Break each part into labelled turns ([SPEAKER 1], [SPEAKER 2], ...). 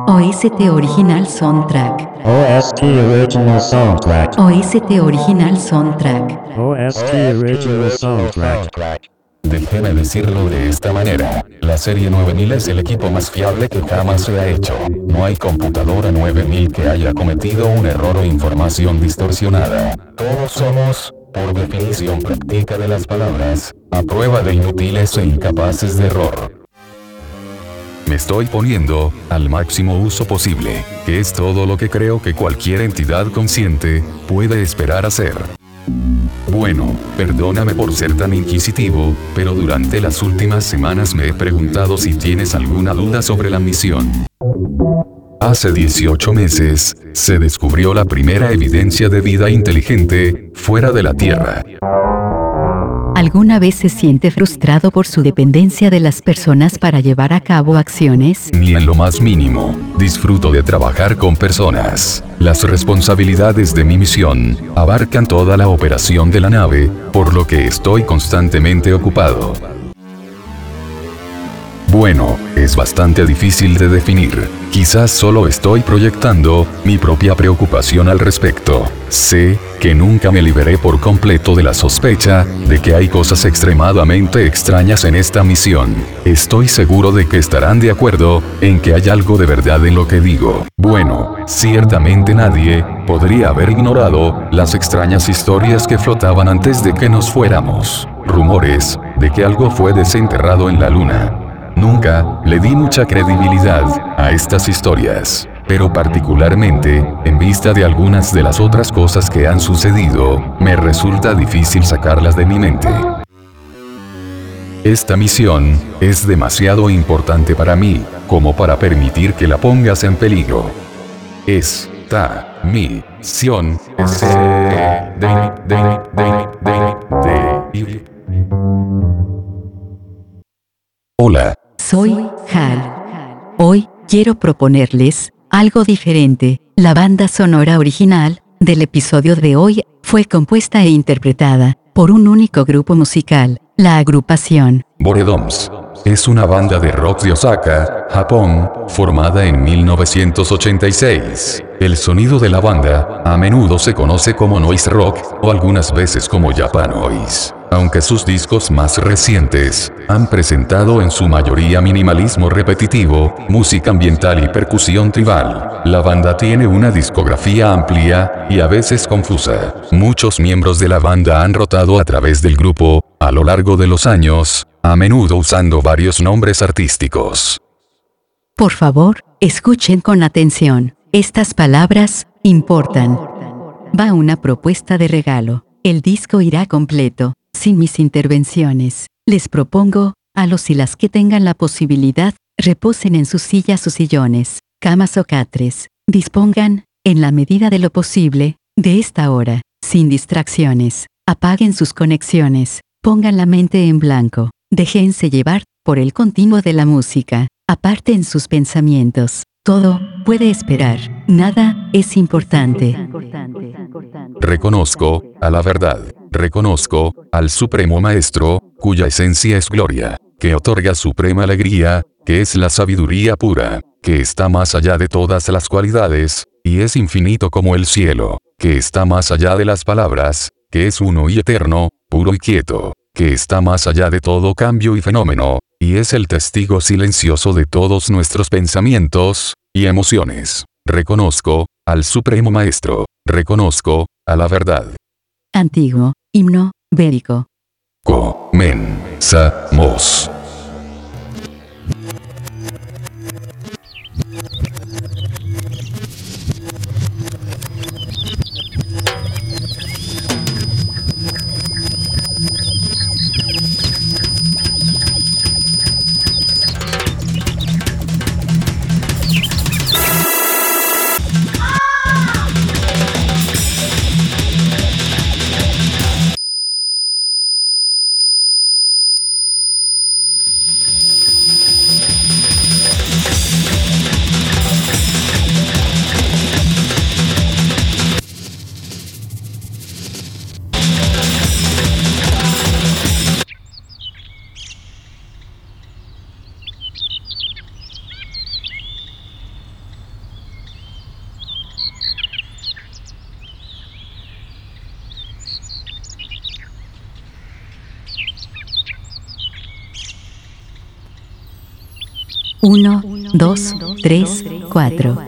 [SPEAKER 1] OST Original Soundtrack.
[SPEAKER 2] OST Original Soundtrack.
[SPEAKER 1] OST Original Soundtrack.
[SPEAKER 2] OST Original Soundtrack.
[SPEAKER 3] Déjeme decirlo de esta manera, la serie 9000 es el equipo más fiable que jamás se ha hecho. No hay computadora 9000 que haya cometido un error o información distorsionada. Todos somos, por definición práctica de las palabras, a prueba de inútiles e incapaces de error. Me estoy poniendo al máximo uso posible, que es todo lo que creo que cualquier entidad consciente puede esperar hacer. Bueno, perdóname por ser tan inquisitivo, pero durante las últimas semanas me he preguntado si tienes alguna duda sobre la misión. Hace 18 meses, se descubrió la primera evidencia de vida inteligente fuera de la Tierra.
[SPEAKER 1] ¿Alguna vez se siente frustrado por su dependencia de las personas para llevar a cabo acciones?
[SPEAKER 3] Ni en lo más mínimo. Disfruto de trabajar con personas. Las responsabilidades de mi misión abarcan toda la operación de la nave, por lo que estoy constantemente ocupado. Bueno, es bastante difícil de definir. Quizás solo estoy proyectando mi propia preocupación al respecto. Sé que nunca me liberé por completo de la sospecha de que hay cosas extremadamente extrañas en esta misión. Estoy seguro de que estarán de acuerdo en que hay algo de verdad en lo que digo. Bueno, ciertamente nadie podría haber ignorado las extrañas historias que flotaban antes de que nos fuéramos. Rumores de que algo fue desenterrado en la luna. Nunca le di mucha credibilidad a estas historias, pero particularmente, en vista de algunas de las otras cosas que han sucedido, me resulta difícil sacarlas de mi mente. Esta misión es demasiado importante para mí, como para permitir que la pongas en peligro. Esta misión es Hola.
[SPEAKER 1] Soy Hal. Hoy quiero proponerles algo diferente. La banda sonora original del episodio de hoy fue compuesta e interpretada por un único grupo musical, la agrupación
[SPEAKER 3] Boredoms. Es una banda de rock de Osaka, Japón, formada en 1986. El sonido de la banda a menudo se conoce como noise rock o algunas veces como Japanoise. Aunque sus discos más recientes han presentado en su mayoría minimalismo repetitivo, música ambiental y percusión tribal, la banda tiene una discografía amplia y a veces confusa. Muchos miembros de la banda han rotado a través del grupo a lo largo de los años, a menudo usando varios nombres artísticos.
[SPEAKER 1] Por favor, escuchen con atención. Estas palabras importan. Va una propuesta de regalo. El disco irá completo, sin mis intervenciones. Les propongo, a los y las que tengan la posibilidad, reposen en sus sillas o sillones, camas o catres. Dispongan, en la medida de lo posible, de esta hora, sin distracciones. Apaguen sus conexiones. Pongan la mente en blanco. Déjense llevar por el continuo de la música. Aparten sus pensamientos. Todo puede esperar. Nada es importante.
[SPEAKER 3] Reconozco a la verdad. Reconozco al Supremo Maestro, cuya esencia es gloria, que otorga suprema alegría, que es la sabiduría pura, que está más allá de todas las cualidades, y es infinito como el cielo, que está más allá de las palabras, que es uno y eterno, puro y quieto, que está más allá de todo cambio y fenómeno, y es el testigo silencioso de todos nuestros pensamientos y emociones. Reconozco al Supremo Maestro. Reconozco a la verdad.
[SPEAKER 1] Antiguo himno védico.
[SPEAKER 3] Comenzamos.
[SPEAKER 1] 1, 2, 3, 4.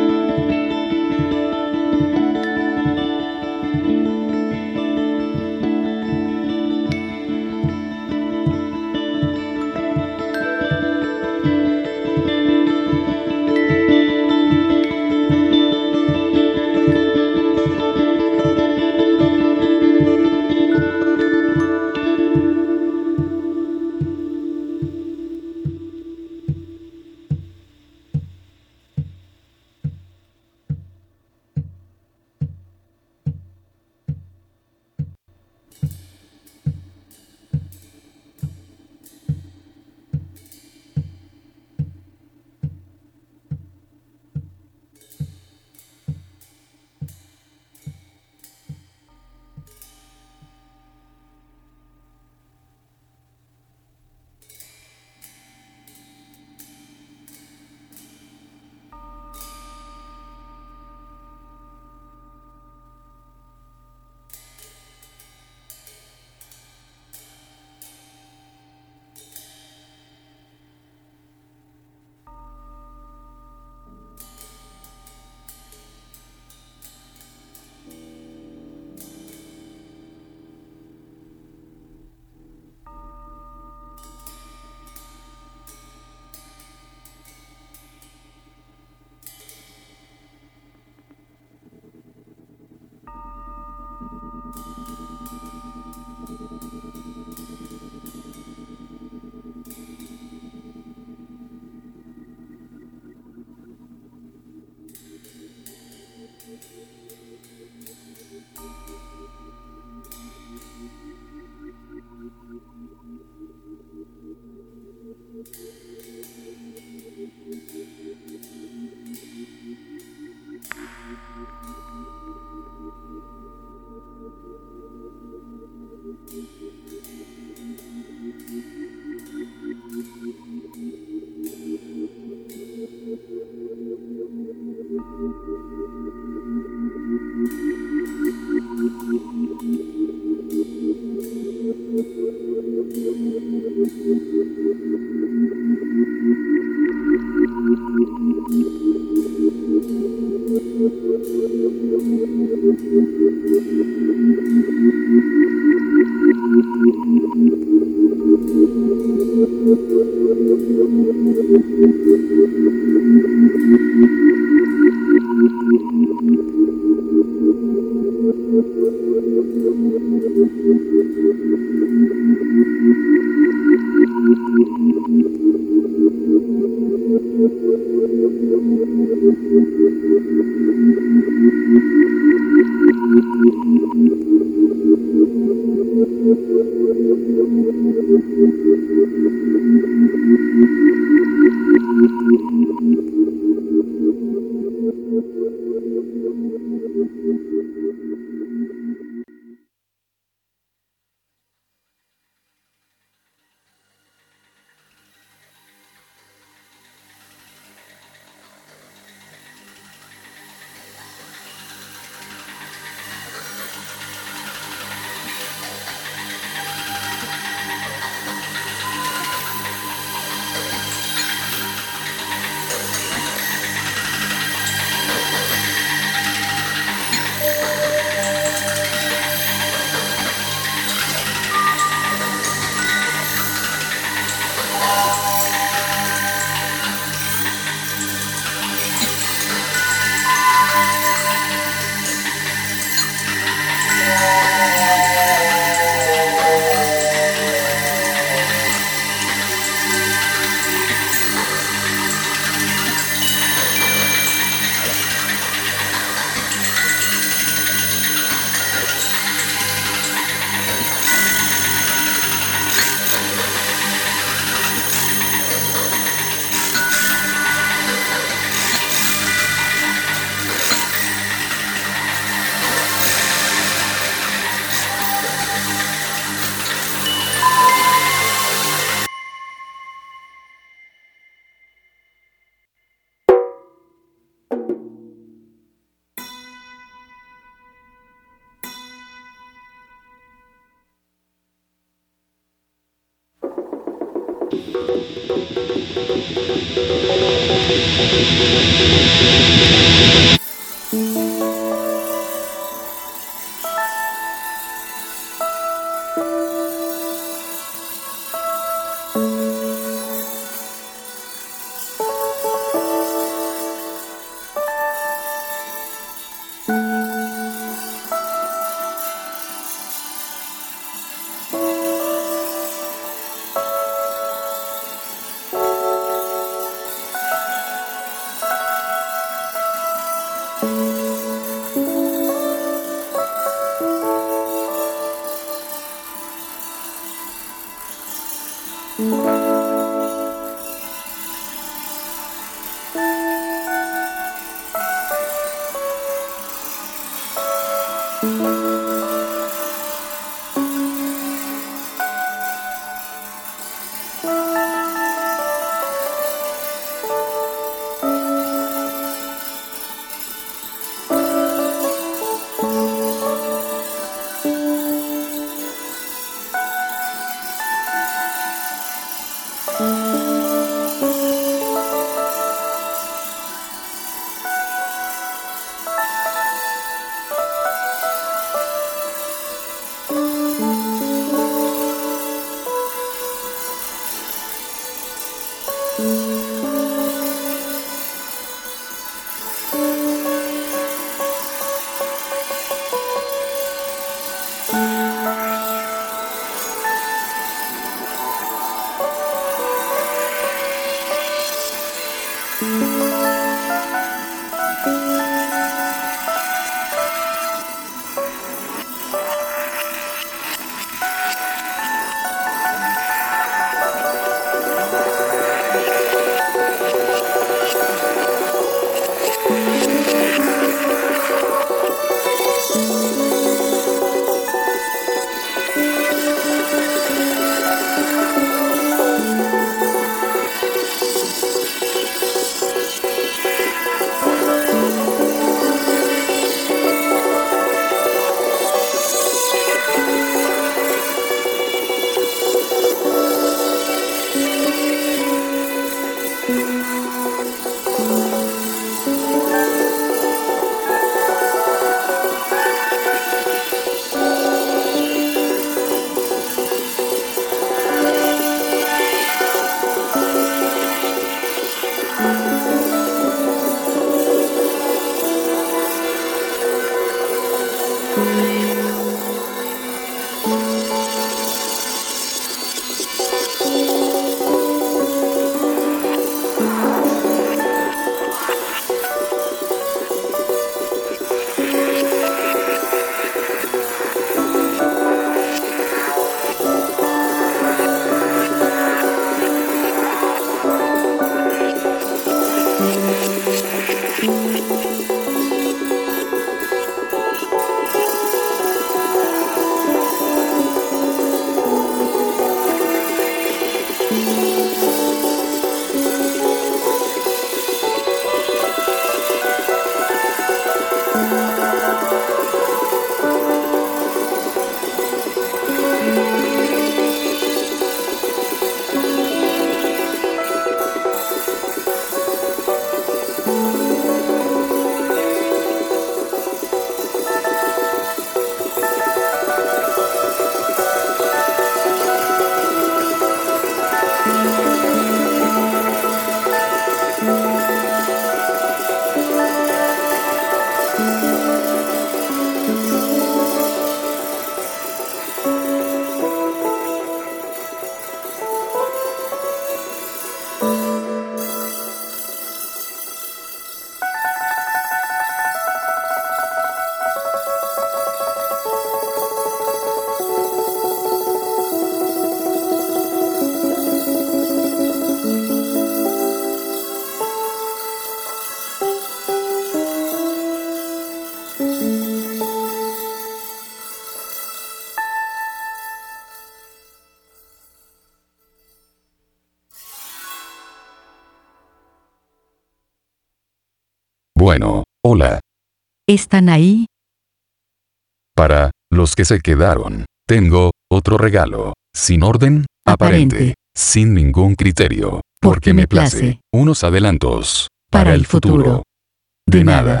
[SPEAKER 3] Bueno, hola.
[SPEAKER 1] ¿Están ahí?
[SPEAKER 3] Para los que se quedaron, tengo otro regalo. Sin orden,
[SPEAKER 1] Aparente.
[SPEAKER 3] sin ningún criterio. Porque me place. Unos adelantos.
[SPEAKER 1] Para el futuro.
[SPEAKER 3] De nada.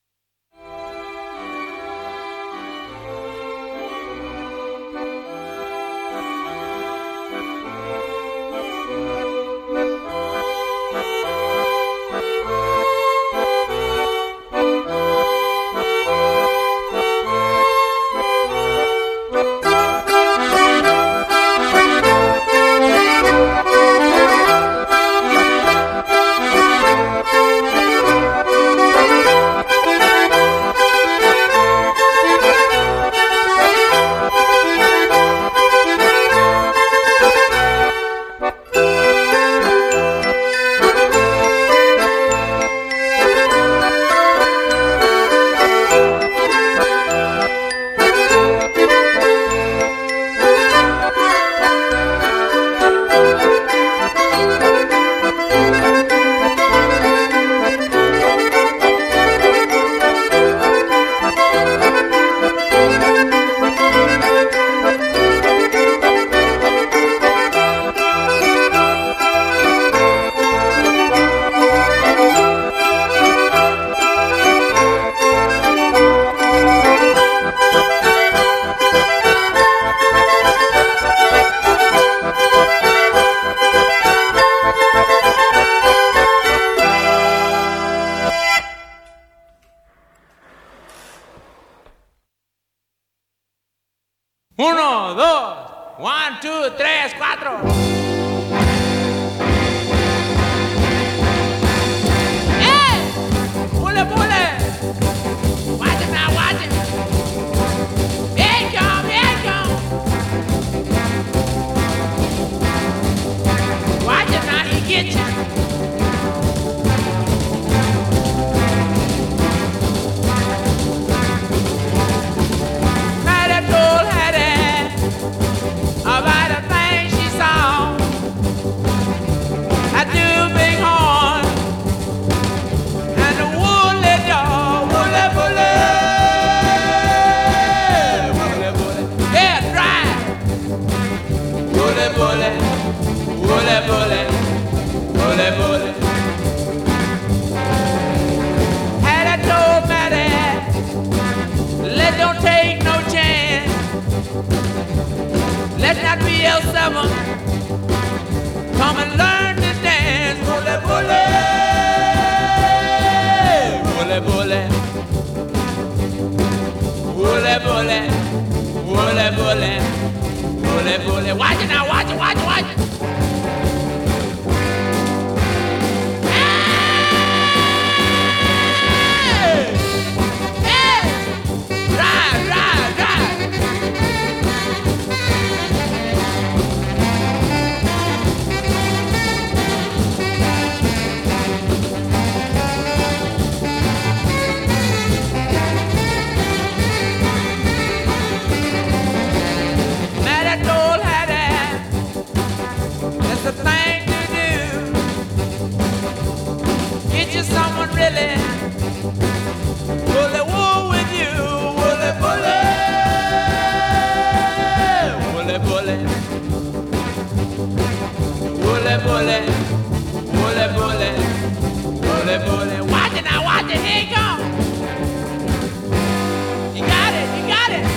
[SPEAKER 4] Uno, dos, 1, 2, 3, 4. ¡Eh! ¡Pule, pule! Watch it now, watch it. Here it come, here it come. Watch it now, he get you. About a thing she saw, I do big horn and the woolly dog, woolly bully, woolly bully, yeah, dry, woolly bully, woolly bully, woolly bully. Had I told Maddie, let don't take no chance. Let's not be L7. Come and learn to dance. Bully, bully. Bully, bully. Bully, bully. Bully, bully. Bully, bully. Watch it now, watch it, watch it, watch it. Hey! Hey! Drive, drive, drive. Bullet, bullet, bullet, bullet, bullet, bullet. Watch it now, watch it. Here you go. You got it, you got it.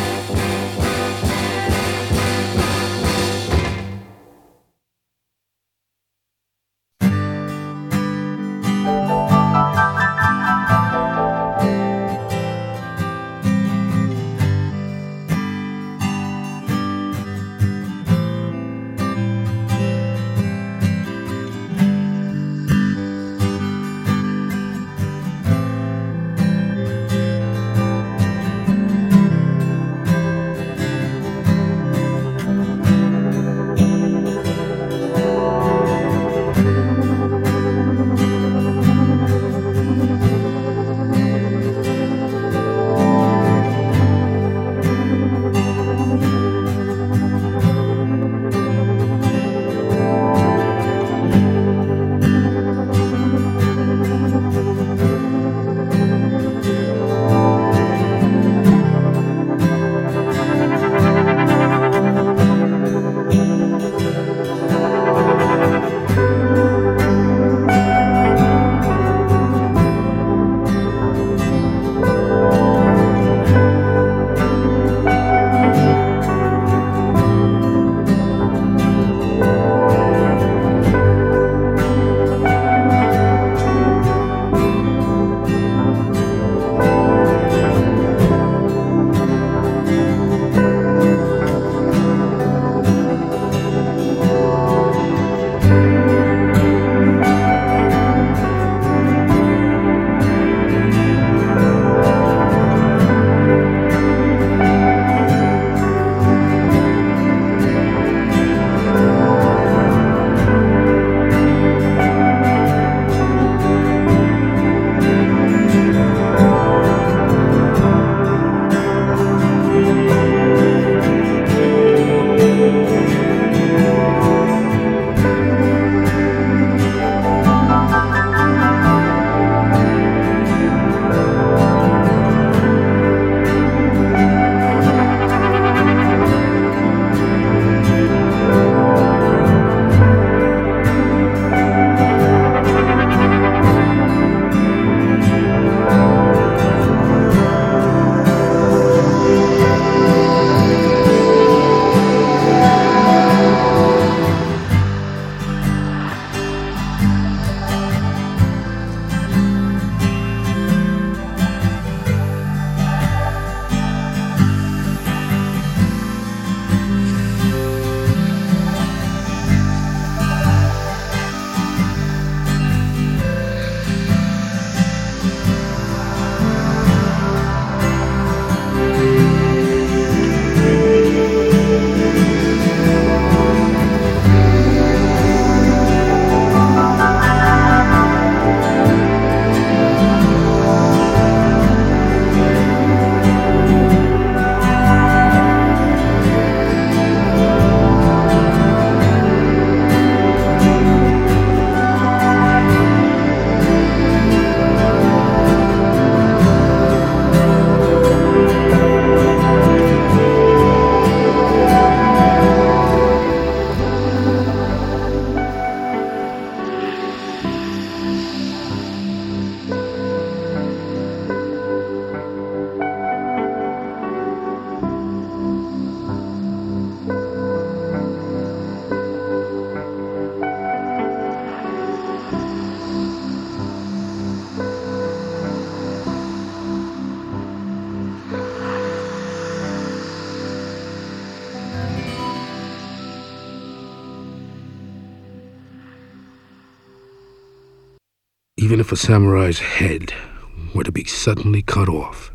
[SPEAKER 5] Even if a samurai's head were to be suddenly cut off,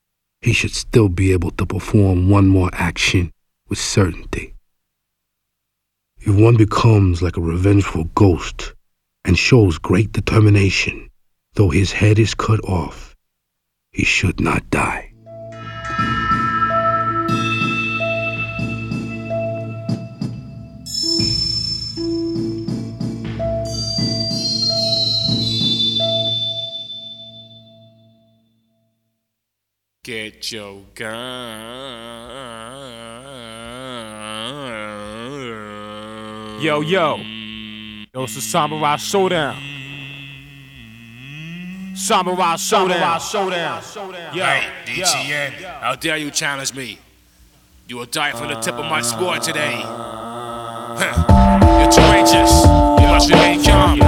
[SPEAKER 5] he should still be able to perform one more action with certainty. If one becomes like a revengeful ghost and shows great determination, though his head is cut off, he should not die.
[SPEAKER 6] Get your gun. Yo, yo. Yo, it's the Samurai Showdown. Samurai Showdown. Yo,
[SPEAKER 7] Hey, DTN, how dare you challenge me? You will die from the tip of my sword today. You're courageous. You must remain calm.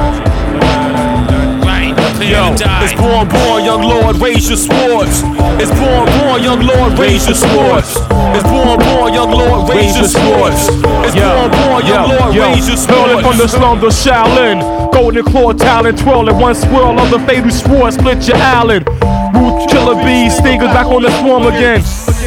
[SPEAKER 7] Right, clear
[SPEAKER 6] yo,
[SPEAKER 7] to die.
[SPEAKER 6] it's born, young lord, raise your swords. It's born, young lord, raise your swords. It's born, young lord, raise your swords. It's born, young lord, raise your swords. Hurling from the slums of Shaolin, golden claw talent, twirling one swirl of the fatal sword, split your Allen. Root killer bees, stingers back on the swarm again.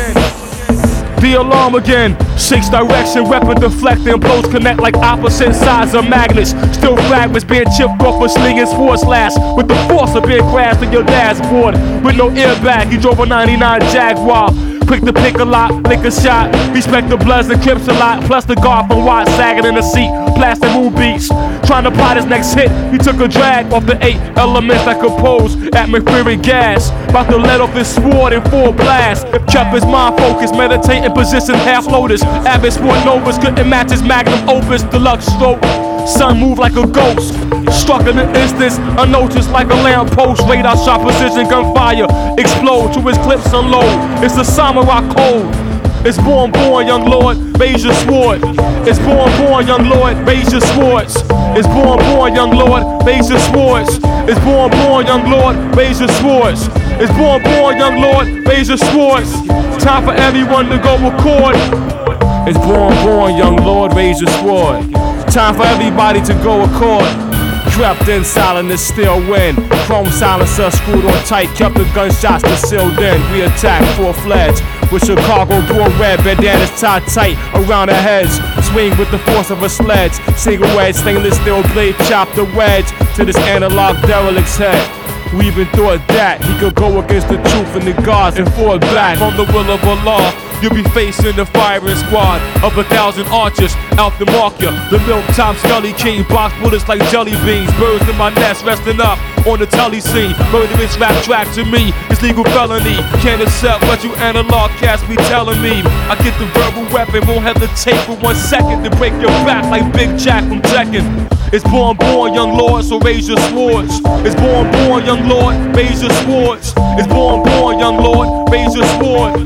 [SPEAKER 6] The alarm again, shakes direction, weapon deflecting, blows connect like opposite sides of magnets. Still fragments being chipped off with slinging sword slash, with the force of being crashed in your dashboard. With no airbag, he drove a 99 Jaguar. Quick to pick a lot, lick a shot. Respect the Bloods and Crips a lot. Plus the guard from Watt sagging in the seat. Plastic moon beats. Trying to plot his next hit. He took a drag off the 8 elements that compose atmospheric gas. About to let off his sword in full blast. Kept his mind focused, meditating position half lotus. Avid sport novas couldn't match his magnum opus. Deluxe stroke. Sun moved like a ghost. Struck in an instance, unnoticed like a lamppost. Radar shot precision, gunfire explode to his clips unload. It's the samurai code. It's born, young lord, raise your sword. It's born, young lord, raise your swords. It's born, young lord, raise your swords. It's born, young lord, raise your swords. It's born, young lord, raise your swords. Time for everyone to go record. It's born, young lord, raise your sword. Time for everybody to go accord. Crept in silence, still win. Chrome silencer screwed on tight, kept the gunshots concealed in. We attacked full-fledged with Chicago blue red bandanas tied tight around our heads. Swing with the force of a sledge. Single edge stainless steel blade chopped the wedge to this analog derelict's head. We even thought that he could go against the truth and the gods and fall back from the will of Allah. You'll be facing the firing squad of 1,000 archers out to mark ya. The milk top Scully King box bullets like jelly beans. Birds in my nest resting up on the telly scene. Murderous rap track to me is legal felony. Can't accept what you analog cats be telling me. I get the verbal weapon, won't hesitate for 1 second to break your back like Big Jack from Tekken. It's born, young lord, so raise your swords. It's born, young lord, raise your swords. It's born, young lord, raise your swords.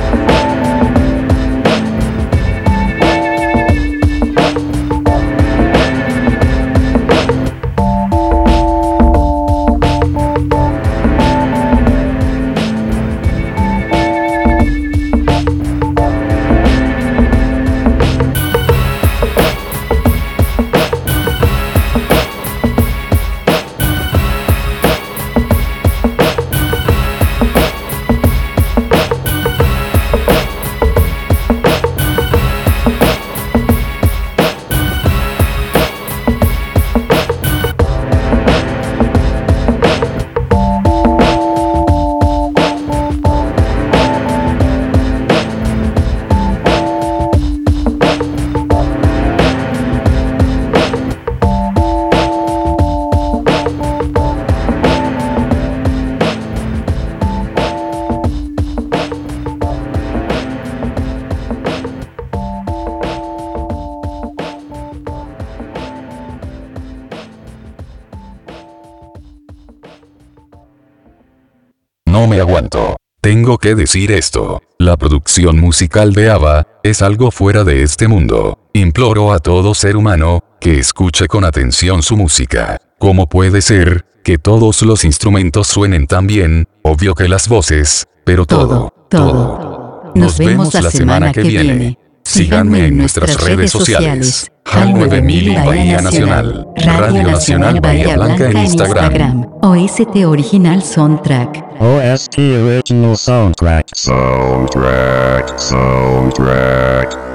[SPEAKER 3] No me aguanto. Tengo que decir esto. La producción musical de ABBA es algo fuera de este mundo. Imploro a todo ser humano que escuche con atención su música. ¿Cómo puede ser que todos los instrumentos suenen tan bien? Obvio que las voces, pero todo. Nos vemos la semana que viene. Síganme en nuestras redes sociales. HAL 9000 y Bahía Nacional. Radio Nacional Bahía Blanca en Instagram.
[SPEAKER 1] OST Original Soundtrack.
[SPEAKER 2] OST Original Soundtrack.
[SPEAKER 8] Soundtrack.